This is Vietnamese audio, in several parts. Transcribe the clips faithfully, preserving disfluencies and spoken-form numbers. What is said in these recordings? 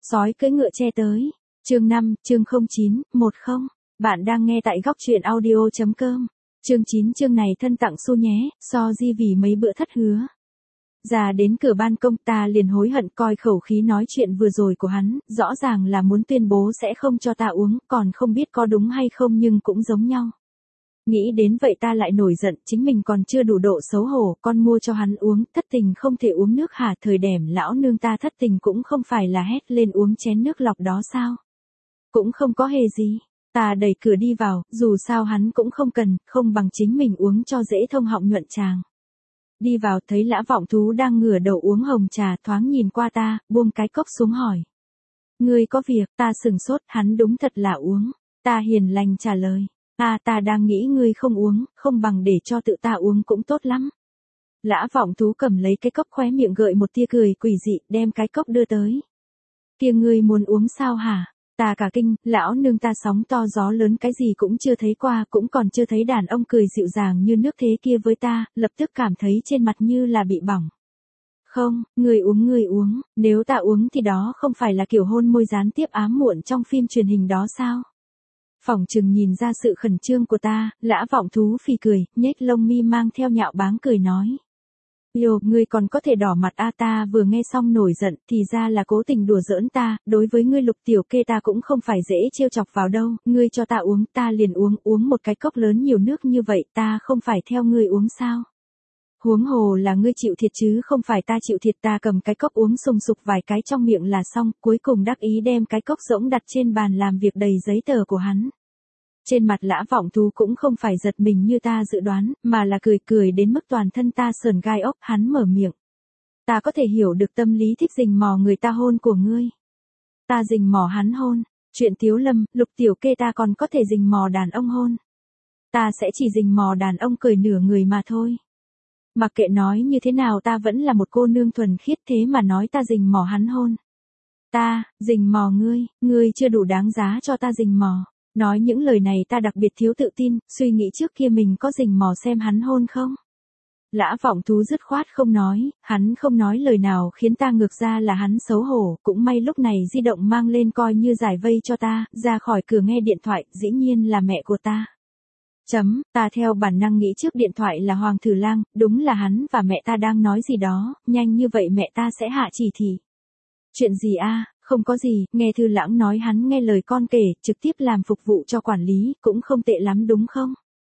Sói cưỡi ngựa che tới. Chương năm, chương không chín, một không. Bạn đang nghe tại góc truyện audio chấm com. Chương chín chương này thân tặng xu nhé, so di vì mấy bữa thất hứa. Ra đến cửa ban công ta liền hối hận coi khẩu khí nói chuyện vừa rồi của hắn, rõ ràng là muốn tuyên bố sẽ không cho ta uống, còn không biết có đúng hay không nhưng cũng giống nhau. Nghĩ đến vậy ta lại nổi giận, chính mình còn chưa đủ độ xấu hổ, con mua cho hắn uống, thất tình không thể uống nước hả, thời đẻm lão nương ta thất tình cũng không phải là hét lên uống chén nước lọc đó sao. Cũng không có hề gì, ta đẩy cửa đi vào, dù sao hắn cũng không cần, không bằng chính mình uống cho dễ thông họng nhuận tràng. Đi vào thấy Lã Vọng Thú đang ngửa đầu uống hồng trà, thoáng nhìn qua ta, buông cái cốc xuống hỏi. Ngươi có việc, ta sừng sốt, hắn đúng thật là uống. Ta hiền lành trả lời. À ta đang nghĩ ngươi không uống, không bằng để cho tự ta uống cũng tốt lắm. Lã Vọng Thú cầm lấy cái cốc khóe miệng gợi một tia cười quỷ dị, đem cái cốc đưa tới. Kia ngươi muốn uống sao hả? Ta cả kinh, lão nương ta sóng to gió lớn cái gì cũng chưa thấy qua, cũng còn chưa thấy đàn ông cười dịu dàng như nước thế kia với ta, lập tức cảm thấy trên mặt như là bị bỏng. Không, ngươi uống ngươi uống, nếu ta uống thì đó không phải là kiểu hôn môi gián tiếp ám muộn trong phim truyền hình đó sao? Phỏng chừng nhìn ra sự khẩn trương của ta, Lã Vọng Thú phì cười, nhếch lông mi mang theo nhạo báng cười nói. Yo, ngươi còn có thể đỏ mặt a à, ta vừa nghe xong nổi giận, thì ra là cố tình đùa giỡn ta, đối với ngươi Lục tiểu kê ta cũng không phải dễ trêu chọc vào đâu, ngươi cho ta uống, ta liền uống, uống một cái cốc lớn nhiều nước như vậy, ta không phải theo ngươi uống sao? Huống hồ là ngươi chịu thiệt chứ không phải ta chịu thiệt, ta cầm cái cốc uống sùng sục vài cái trong miệng là xong, cuối cùng đắc ý đem cái cốc rỗng đặt trên bàn làm việc đầy giấy tờ của hắn. Trên mặt Lã Vọng Thú cũng không phải giật mình như ta dự đoán, mà là cười cười đến mức toàn thân ta sờn gai ốc, hắn mở miệng. Ta có thể hiểu được tâm lý thích rình mò người ta hôn của ngươi. Ta rình mò hắn hôn, chuyện Tiếu Lâm, Lục tiểu kê ta còn có thể rình mò đàn ông hôn. Ta sẽ chỉ rình mò đàn ông cười nửa người mà thôi. Mặc kệ nói như thế nào ta vẫn là một cô nương thuần khiết, thế mà nói ta rình mò hắn hôn. Ta, rình mò ngươi, ngươi chưa đủ đáng giá cho ta rình mò. Nói những lời này ta đặc biệt thiếu tự tin, suy nghĩ trước kia mình có rình mò xem hắn hôn không. Lã Vọng Thú dứt khoát không nói, hắn không nói lời nào khiến ta ngược ra là hắn xấu hổ, cũng may lúc này di động mang lên coi như giải vây cho ta, ra khỏi cửa nghe điện thoại, dĩ nhiên là mẹ của ta. Chấm, ta theo bản năng nghĩ trước điện thoại là Hoàng Thử Lang, đúng là hắn và mẹ ta đang nói gì đó, nhanh như vậy mẹ ta sẽ hạ chỉ thị. Chuyện gì a? Không có gì, nghe Thư Lãng nói hắn nghe lời con kể, trực tiếp làm phục vụ cho quản lý, cũng không tệ lắm đúng không?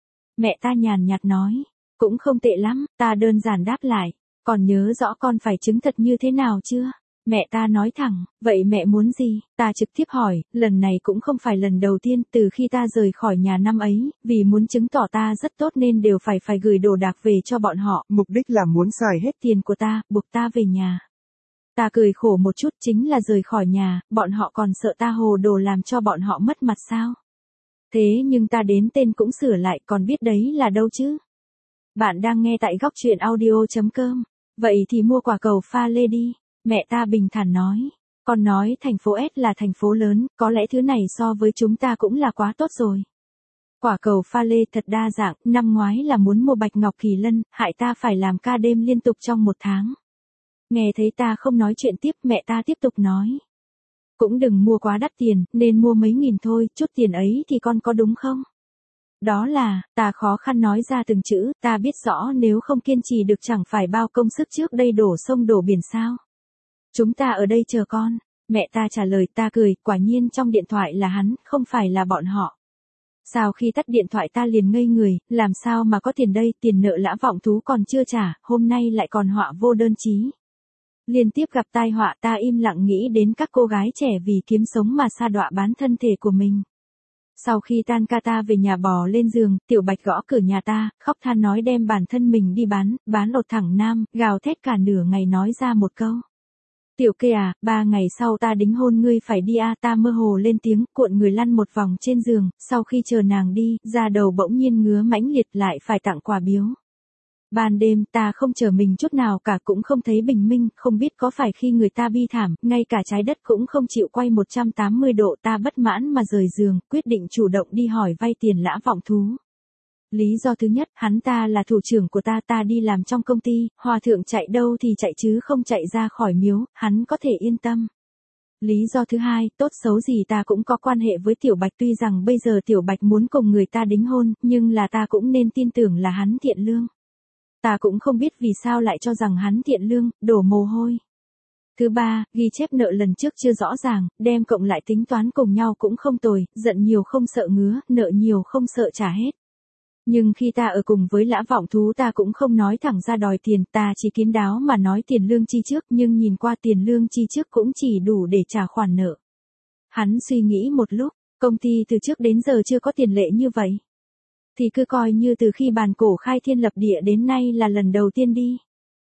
Mẹ ta nhàn nhạt nói, cũng không tệ lắm, ta đơn giản đáp lại, còn nhớ rõ con phải chứng thật như thế nào chưa? Mẹ ta nói thẳng, vậy mẹ muốn gì? Ta trực tiếp hỏi, lần này cũng không phải lần đầu tiên, từ khi ta rời khỏi nhà năm ấy, vì muốn chứng tỏ ta rất tốt nên đều phải phải gửi đồ đạc về cho bọn họ, mục đích là muốn xài hết tiền của ta, buộc ta về nhà. Ta cười khổ một chút, chính là rời khỏi nhà, bọn họ còn sợ ta hồ đồ làm cho bọn họ mất mặt sao? Thế nhưng ta đến tên cũng sửa lại, còn biết đấy là đâu chứ? Bạn đang nghe tại góc truyện audio chấm com. Vậy thì mua quả cầu pha lê đi. Mẹ ta bình thản nói. Con nói thành phố S là thành phố lớn, có lẽ thứ này so với chúng ta cũng là quá tốt rồi. Quả cầu pha lê thật đa dạng, năm ngoái là muốn mua bạch ngọc kỳ lân, hại ta phải làm ca đêm liên tục trong một tháng. Nghe thấy ta không nói chuyện tiếp, mẹ ta tiếp tục nói. Cũng đừng mua quá đắt tiền, nên mua mấy nghìn thôi, chút tiền ấy thì con có đúng không? Đó là, ta khó khăn nói ra từng chữ, ta biết rõ nếu không kiên trì được chẳng phải bao công sức trước đây đổ sông đổ biển sao. Chúng ta ở đây chờ con. Mẹ ta trả lời, ta cười, quả nhiên trong điện thoại là hắn, không phải là bọn họ. Sau khi tắt điện thoại ta liền ngây người, làm sao mà có tiền đây, tiền nợ Lã Vọng Thú còn chưa trả, hôm nay lại còn họa vô đơn chí. Liên tiếp gặp tai họa ta im lặng nghĩ đến các cô gái trẻ vì kiếm sống mà sa đọa bán thân thể của mình. Sau khi tan ca ta về nhà bò lên giường, Tiểu Bạch gõ cửa nhà ta, khóc than nói đem bản thân mình đi bán, bán ột thẳng nam, gào thét cả nửa ngày nói ra một câu. Tiểu Kê à, ba ngày sau ta đính hôn ngươi phải đi a, ta mơ hồ lên tiếng, cuộn người lăn một vòng trên giường, sau khi chờ nàng đi, da đầu bỗng nhiên ngứa mãnh liệt lại phải tặng quà biếu. Ban đêm ta không chờ mình chút nào cả, cũng không thấy bình minh, không biết có phải khi người ta bi thảm, ngay cả trái đất cũng không chịu quay một trăm tám mươi độ, ta bất mãn mà rời giường, quyết định chủ động đi hỏi vay tiền Lã Vọng Thú. Lý do thứ nhất, hắn ta là thủ trưởng của ta, ta đi làm trong công ty, hòa thượng chạy đâu thì chạy chứ không chạy ra khỏi miếu, hắn có thể yên tâm. Lý do thứ hai, tốt xấu gì ta cũng có quan hệ với Tiểu Bạch, tuy rằng bây giờ Tiểu Bạch muốn cùng người ta đính hôn, nhưng là ta cũng nên tin tưởng là hắn thiện lương. Ta cũng không biết vì sao lại cho rằng hắn thiện lương, đổ mồ hôi. Thứ ba, ghi chép nợ lần trước chưa rõ ràng, đem cộng lại tính toán cùng nhau cũng không tồi, giận nhiều không sợ ngứa, nợ nhiều không sợ trả hết. Nhưng khi ta ở cùng với Lã Vọng Thú ta cũng không nói thẳng ra đòi tiền, ta chỉ kín đáo mà nói tiền lương chi trước, nhưng nhìn qua tiền lương chi trước cũng chỉ đủ để trả khoản nợ. Hắn suy nghĩ một lúc, công ty từ trước đến giờ chưa có tiền lệ như vậy. Thì cứ coi như từ khi bàn cổ khai thiên lập địa đến nay là lần đầu tiên đi.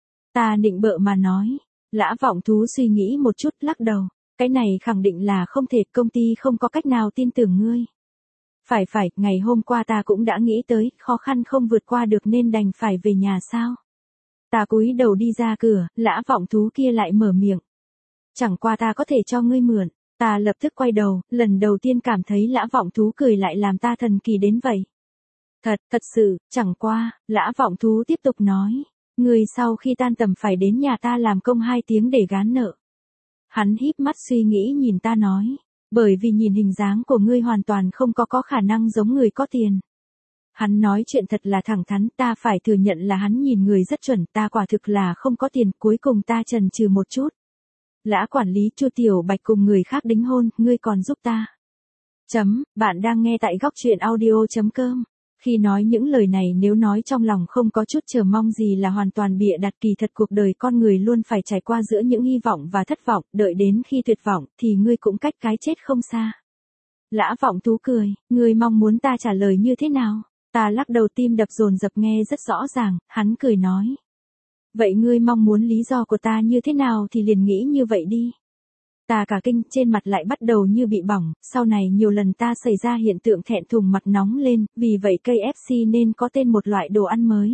Ta nịnh bợ mà nói. Lã Vọng Thú suy nghĩ một chút lắc đầu. Cái này khẳng định là không thể, công ty không có cách nào tin tưởng ngươi. Phải phải, ngày hôm qua ta cũng đã nghĩ tới, khó khăn không vượt qua được nên đành phải về nhà sao. Ta cúi đầu đi ra cửa, Lã Vọng Thú kia lại mở miệng. Chẳng qua ta có thể cho ngươi mượn. Ta lập tức quay đầu, lần đầu tiên cảm thấy Lã Vọng Thú cười lại làm ta thần kỳ đến vậy. Thật, thật sự, chẳng qua, Lã Vọng Thú tiếp tục nói. Ngươi sau khi tan tầm phải đến nhà ta làm công hai tiếng để gán nợ. Hắn híp mắt suy nghĩ nhìn ta nói. Bởi vì nhìn hình dáng của ngươi hoàn toàn không có có khả năng giống người có tiền. Hắn nói chuyện thật là thẳng thắn, ta phải thừa nhận là hắn nhìn người rất chuẩn, ta quả thực là không có tiền, cuối cùng ta chần chừ một chút. Lã quản lý, Chu Tiểu Bạch cùng người khác đính hôn, ngươi còn giúp ta. Chấm, bạn đang nghe tại góc truyện audio chấm com. Khi nói những lời này nếu nói trong lòng không có chút chờ mong gì là hoàn toàn bịa đặt, kỳ thật cuộc đời con người luôn phải trải qua giữa những hy vọng và thất vọng, đợi đến khi tuyệt vọng thì ngươi cũng cách cái chết không xa. Lã Vọng Thú cười, ngươi mong muốn ta trả lời như thế nào? Ta lắc đầu, tim đập dồn dập nghe rất rõ ràng, hắn cười nói. Vậy ngươi mong muốn lý do của ta như thế nào thì liền nghĩ như vậy đi. Ta cả kinh, trên mặt lại bắt đầu như bị bỏng, sau này nhiều lần ta xảy ra hiện tượng thẹn thùng mặt nóng lên, vì vậy ca ép xê nên có tên một loại đồ ăn mới.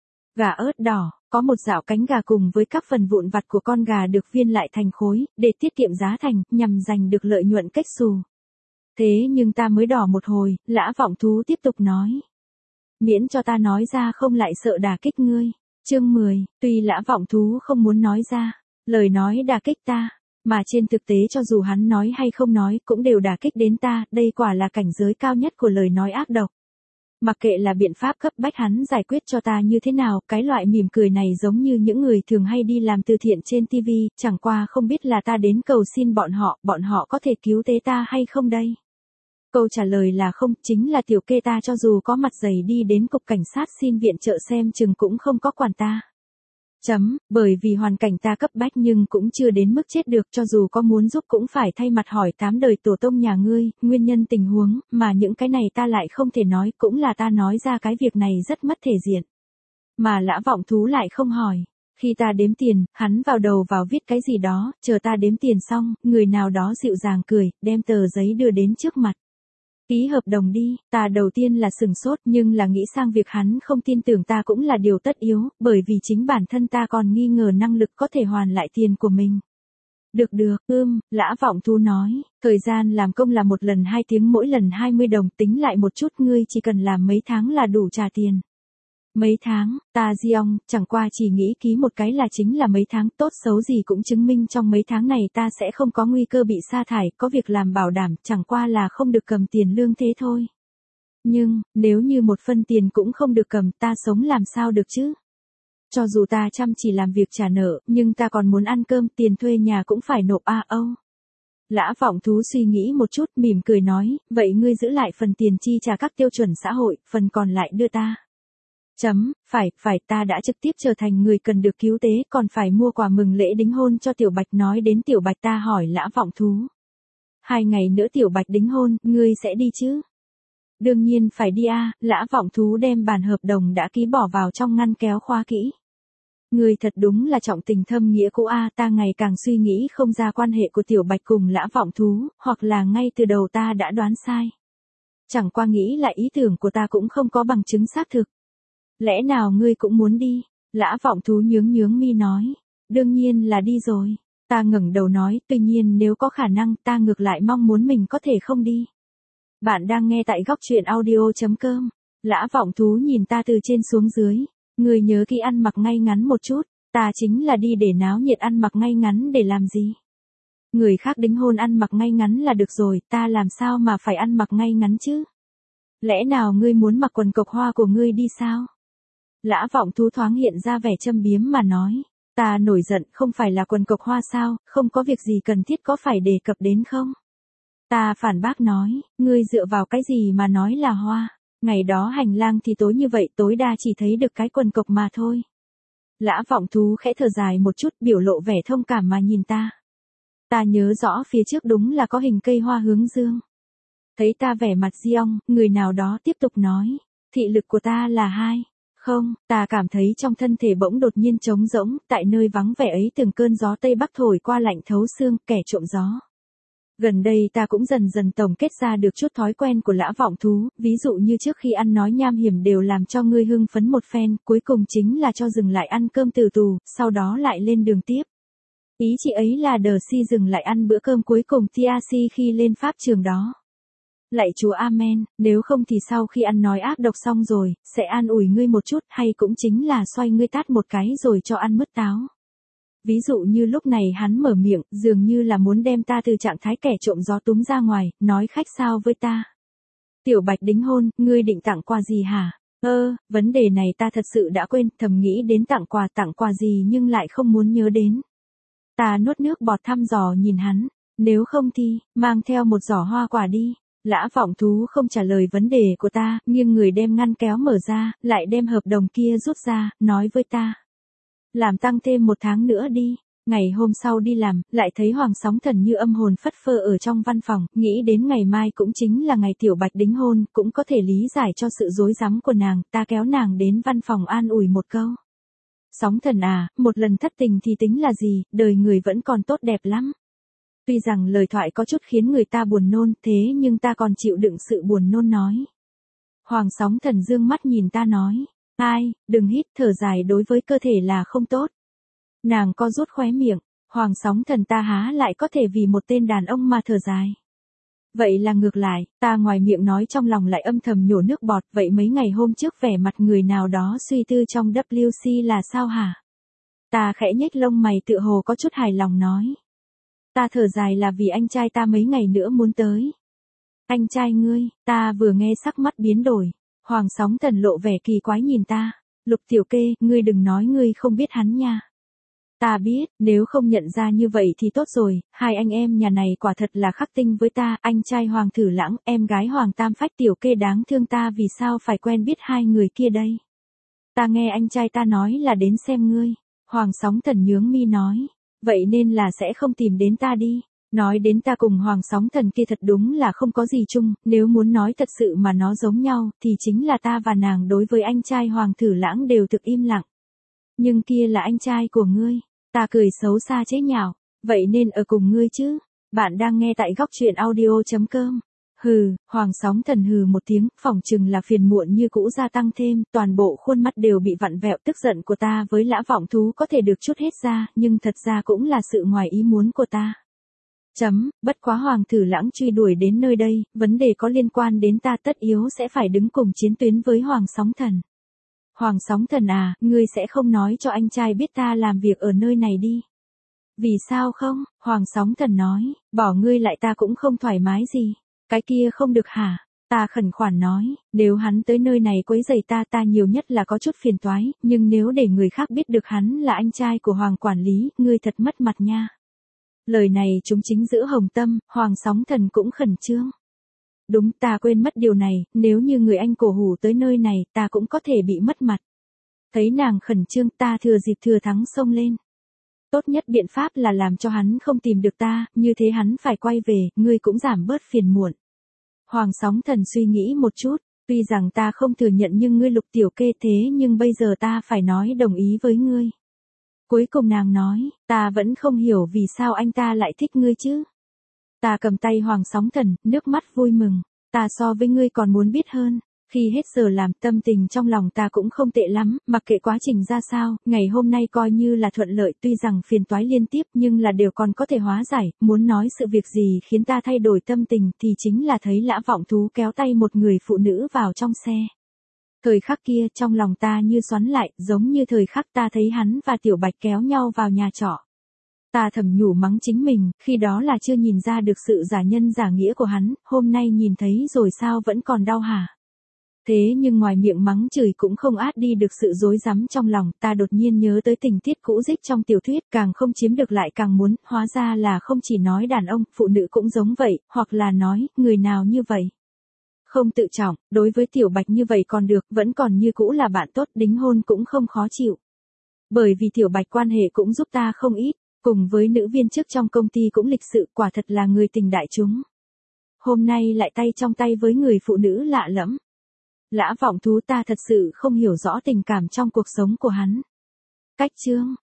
Gà ớt đỏ, có một dạo cánh gà cùng với các phần vụn vặt của con gà được viên lại thành khối, để tiết kiệm giá thành, nhằm giành được lợi nhuận cách xù. Thế nhưng ta mới đỏ một hồi, Lã Vọng Thú tiếp tục nói. Miễn cho ta nói ra không lại sợ đả kích ngươi. Chương mười, tuy Lã Vọng Thú không muốn nói ra, lời nói đả kích ta. Mà trên thực tế cho dù hắn nói hay không nói cũng đều đả kích đến ta, đây quả là cảnh giới cao nhất của lời nói ác độc. Mặc kệ là biện pháp cấp bách hắn giải quyết cho ta như thế nào, cái loại mỉm cười này giống như những người thường hay đi làm từ thiện trên ti vi, chẳng qua không biết là ta đến cầu xin bọn họ, bọn họ có thể cứu tế ta hay không đây? Câu trả lời là không, chính là tiểu kê ta cho dù có mặt dày đi đến cục cảnh sát xin viện trợ xem chừng cũng không có quản ta. Chấm, bởi vì hoàn cảnh ta cấp bách nhưng cũng chưa đến mức chết được, cho dù có muốn giúp cũng phải thay mặt hỏi tám đời tổ tông nhà ngươi, nguyên nhân tình huống, mà những cái này ta lại không thể nói, cũng là ta nói ra cái việc này rất mất thể diện. Mà Lã Vọng Thú lại không hỏi. Khi ta đếm tiền, hắn vào đầu vào viết cái gì đó, chờ ta đếm tiền xong, người nào đó dịu dàng cười, đem tờ giấy đưa đến trước mặt. Ký hợp đồng đi, ta đầu tiên là sừng sốt nhưng là nghĩ sang việc hắn không tin tưởng ta cũng là điều tất yếu, bởi vì chính bản thân ta còn nghi ngờ năng lực có thể hoàn lại tiền của mình. Được được, ưm, Lã Vọng Thú nói, thời gian làm công là một lần hai tiếng mỗi lần hai mươi đồng, tính lại một chút ngươi chỉ cần làm mấy tháng là đủ trả tiền. Mấy tháng, ta Giong, chẳng qua chỉ nghĩ ký một cái là chính là mấy tháng, tốt xấu gì cũng chứng minh trong mấy tháng này ta sẽ không có nguy cơ bị sa thải, có việc làm bảo đảm, chẳng qua là không được cầm tiền lương thế thôi. Nhưng, nếu như một phân tiền cũng không được cầm, ta sống làm sao được chứ? Cho dù ta chăm chỉ làm việc trả nợ, nhưng ta còn muốn ăn cơm, tiền thuê nhà cũng phải nộp a âu. Lã Vọng Thú suy nghĩ một chút, mỉm cười nói, vậy ngươi giữ lại phần tiền chi trả các tiêu chuẩn xã hội, phần còn lại đưa ta. Chấm, phải, phải, ta đã trực tiếp trở thành người cần được cứu tế, còn phải mua quà mừng lễ đính hôn cho Tiểu Bạch. Nói đến Tiểu Bạch ta hỏi Lã Vọng Thú. Hai ngày nữa Tiểu Bạch đính hôn, ngươi sẽ đi chứ? Đương nhiên phải đi a. Lã Vọng Thú đem bản hợp đồng đã ký bỏ vào trong ngăn kéo khóa kỹ. Ngươi thật đúng là trọng tình thâm nghĩa cũ a, ta ngày càng suy nghĩ không ra quan hệ của Tiểu Bạch cùng Lã Vọng Thú, hoặc là ngay từ đầu ta đã đoán sai. Chẳng qua nghĩ lại ý tưởng của ta cũng không có bằng chứng xác thực. Lẽ nào ngươi cũng muốn đi? Lã Vọng Thú nhướng nhướng mi nói. Đương nhiên là đi rồi. Ta ngẩng đầu nói, tuy nhiên nếu có khả năng ta ngược lại mong muốn mình có thể không đi. Bạn đang nghe tại góc truyện audio chấm com. Lã Vọng Thú nhìn ta từ trên xuống dưới. Ngươi nhớ kỹ ăn mặc ngay ngắn một chút. Ta chính là đi để náo nhiệt, ăn mặc ngay ngắn để làm gì? Người khác đính hôn ăn mặc ngay ngắn là được rồi, ta làm sao mà phải ăn mặc ngay ngắn chứ? Lẽ nào ngươi muốn mặc quần cộc hoa của ngươi đi sao? Lã Vọng Thú thoáng hiện ra vẻ châm biếm mà nói. Ta nổi giận, không phải là quần cộc hoa sao, không có việc gì cần thiết có phải đề cập đến không? Ta phản bác nói, ngươi dựa vào cái gì mà nói là hoa? Ngày đó hành lang thì tối như vậy, tối đa chỉ thấy được cái quần cộc mà thôi. Lã Vọng Thú khẽ thở dài một chút, biểu lộ vẻ thông cảm mà nhìn ta. Ta nhớ rõ phía trước đúng là có hình cây hoa hướng dương. Thấy ta vẻ mặt diong, người nào đó tiếp tục nói, thị lực của ta là hai. Không, ta cảm thấy trong thân thể bỗng đột nhiên trống rỗng, tại nơi vắng vẻ ấy từng cơn gió Tây Bắc thổi qua lạnh thấu xương, kẻ trộm gió. Gần đây ta cũng dần dần tổng kết ra được chút thói quen của Lã Vọng Thú, ví dụ như trước khi ăn nói nham hiểm đều làm cho ngươi hưng phấn một phen, cuối cùng chính là cho dừng lại ăn cơm từ tù, sau đó lại lên đường tiếp. Ý chị ấy là đờ si dừng lại ăn bữa cơm cuối cùng tia si khi lên pháp trường đó. Lạy Chúa Amen, nếu không thì sau khi ăn nói ác độc xong rồi, sẽ an ủi ngươi một chút hay cũng chính là xoay ngươi tát một cái rồi cho ăn mứt táo. Ví dụ như lúc này hắn mở miệng, dường như là muốn đem ta từ trạng thái kẻ trộm gió túm ra ngoài, nói khách sao với ta. Tiểu Bạch đính hôn, ngươi định tặng quà gì hả? Ơ, vấn đề này ta thật sự đã quên, thầm nghĩ đến tặng quà tặng quà gì nhưng lại không muốn nhớ đến. Ta nuốt nước bọt thăm dò nhìn hắn, nếu không thì, mang theo một giỏ hoa quả đi. Lã Vọng Thú không trả lời vấn đề của ta, nghiêng người đem ngăn kéo mở ra, lại đem hợp đồng kia rút ra, nói với ta. Làm tăng thêm một tháng nữa đi. Ngày hôm sau đi làm, lại thấy Hoàng Sóng Thần như âm hồn phất phơ ở trong văn phòng, nghĩ đến ngày mai cũng chính là ngày Tiểu Bạch đính hôn, cũng có thể lý giải cho sự rối rắm của nàng, ta kéo nàng đến văn phòng an ủi một câu. Sóng Thần à, một lần thất tình thì tính là gì, đời người vẫn còn tốt đẹp lắm. Tuy rằng lời thoại có chút khiến người ta buồn nôn, thế nhưng ta còn chịu đựng sự buồn nôn nói. Hoàng Sóng Thần dương mắt nhìn ta nói, ai, đừng hít, thở dài đối với cơ thể là không tốt. Nàng co rút khóe miệng, Hoàng Sóng Thần ta há lại có thể vì một tên đàn ông mà thở dài. Vậy là ngược lại, ta ngoài miệng nói trong lòng lại âm thầm nhổ nước bọt, vậy mấy ngày hôm trước vẻ mặt người nào đó suy tư trong W C là sao hả? Ta khẽ nhếch lông mày tựa hồ có chút hài lòng nói. Ta thở dài là vì anh trai ta mấy ngày nữa muốn tới. Anh trai ngươi, ta vừa nghe sắc mắt biến đổi. Hoàng Sóng Thần lộ vẻ kỳ quái nhìn ta. Lục Tiểu Kê, ngươi đừng nói ngươi không biết hắn nha. Ta biết, nếu không nhận ra như vậy thì tốt rồi, hai anh em nhà này quả thật là khắc tinh với ta, anh trai Hoàng Thử Lãng, em gái Hoàng Tam Phách Tiểu Kê đáng thương ta vì sao phải quen biết hai người kia đây. Ta nghe anh trai ta nói là đến xem ngươi. Hoàng Sóng Thần nhướng mi nói. Vậy nên là sẽ không tìm đến ta đi. Nói đến ta cùng Hoàng Sóng Thần kia thật đúng là không có gì chung, nếu muốn nói thật sự mà nó giống nhau, thì chính là ta và nàng đối với anh trai Hoàng Thử Lãng đều thực im lặng. Nhưng kia là anh trai của ngươi. Ta cười xấu xa chế nhạo. Vậy nên ở cùng ngươi chứ. Bạn đang nghe tại góc truyện audio chấm com. Hừ, Hoàng Sóng Thần hừ một tiếng, phỏng chừng là phiền muộn như cũ gia tăng thêm, toàn bộ khuôn mắt đều bị vặn vẹo, tức giận của ta với Lã Vọng Thú có thể được chút hết ra, nhưng thật ra cũng là sự ngoài ý muốn của ta. Chấm, bất quá Hoàng Thử Lãng truy đuổi đến nơi đây, vấn đề có liên quan đến ta tất yếu sẽ phải đứng cùng chiến tuyến với Hoàng Sóng Thần. Hoàng Sóng Thần à, ngươi sẽ không nói cho anh trai biết ta làm việc ở nơi này đi. Vì sao không? Hoàng Sóng Thần nói, bỏ ngươi lại ta cũng không thoải mái gì. Cái kia không được hả? Ta khẩn khoản nói, nếu hắn tới nơi này quấy rầy ta ta nhiều nhất là có chút phiền toái, nhưng nếu để người khác biết được hắn là anh trai của Hoàng quản lý, ngươi thật mất mặt nha. Lời này chúng chính giữa hồng tâm, Hoàng Sóng Thần cũng khẩn trương. Đúng, ta quên mất điều này, nếu như người anh cổ hủ tới nơi này ta cũng có thể bị mất mặt. Thấy nàng khẩn trương ta thừa dịp thừa thắng xông lên. Tốt nhất biện pháp là làm cho hắn không tìm được ta, như thế hắn phải quay về, ngươi cũng giảm bớt phiền muộn. Hoàng Sóng Thần suy nghĩ một chút, tuy rằng ta không thừa nhận nhưng ngươi Lục Tiểu Kê thế nhưng bây giờ ta phải nói đồng ý với ngươi. Cuối cùng nàng nói, ta vẫn không hiểu vì sao anh ta lại thích ngươi chứ. Ta cầm tay Hoàng Sóng Thần, nước mắt vui mừng, ta so với ngươi còn muốn biết hơn. Khi hết giờ làm tâm tình trong lòng ta cũng không tệ lắm, mặc kệ quá trình ra sao, ngày hôm nay coi như là thuận lợi tuy rằng phiền toái liên tiếp nhưng là đều còn có thể hóa giải, muốn nói sự việc gì khiến ta thay đổi tâm tình thì chính là thấy Lã Vọng Thú kéo tay một người phụ nữ vào trong xe. Thời khắc kia trong lòng ta như xoắn lại, giống như thời khắc ta thấy hắn và Tiểu Bạch kéo nhau vào nhà trọ. Ta thầm nhủ mắng chính mình, khi đó là chưa nhìn ra được sự giả nhân giả nghĩa của hắn, hôm nay nhìn thấy rồi sao vẫn còn đau hả? Thế nhưng ngoài miệng mắng chửi cũng không át đi được sự rối rắm trong lòng, ta đột nhiên nhớ tới tình tiết cũ dích trong tiểu thuyết, càng không chiếm được lại càng muốn, hóa ra là không chỉ nói đàn ông, phụ nữ cũng giống vậy, hoặc là nói, người nào như vậy. Không tự trọng, đối với Tiểu Bạch như vậy còn được, vẫn còn như cũ là bạn tốt, đính hôn cũng không khó chịu. Bởi vì Tiểu Bạch quan hệ cũng giúp ta không ít, cùng với nữ viên chức trong công ty cũng lịch sự, quả thật là người tình đại chúng. Hôm nay lại tay trong tay với người phụ nữ lạ lẫm. Lã Vọng Thú, ta thật sự không hiểu rõ tình cảm trong cuộc sống của hắn. Cách chương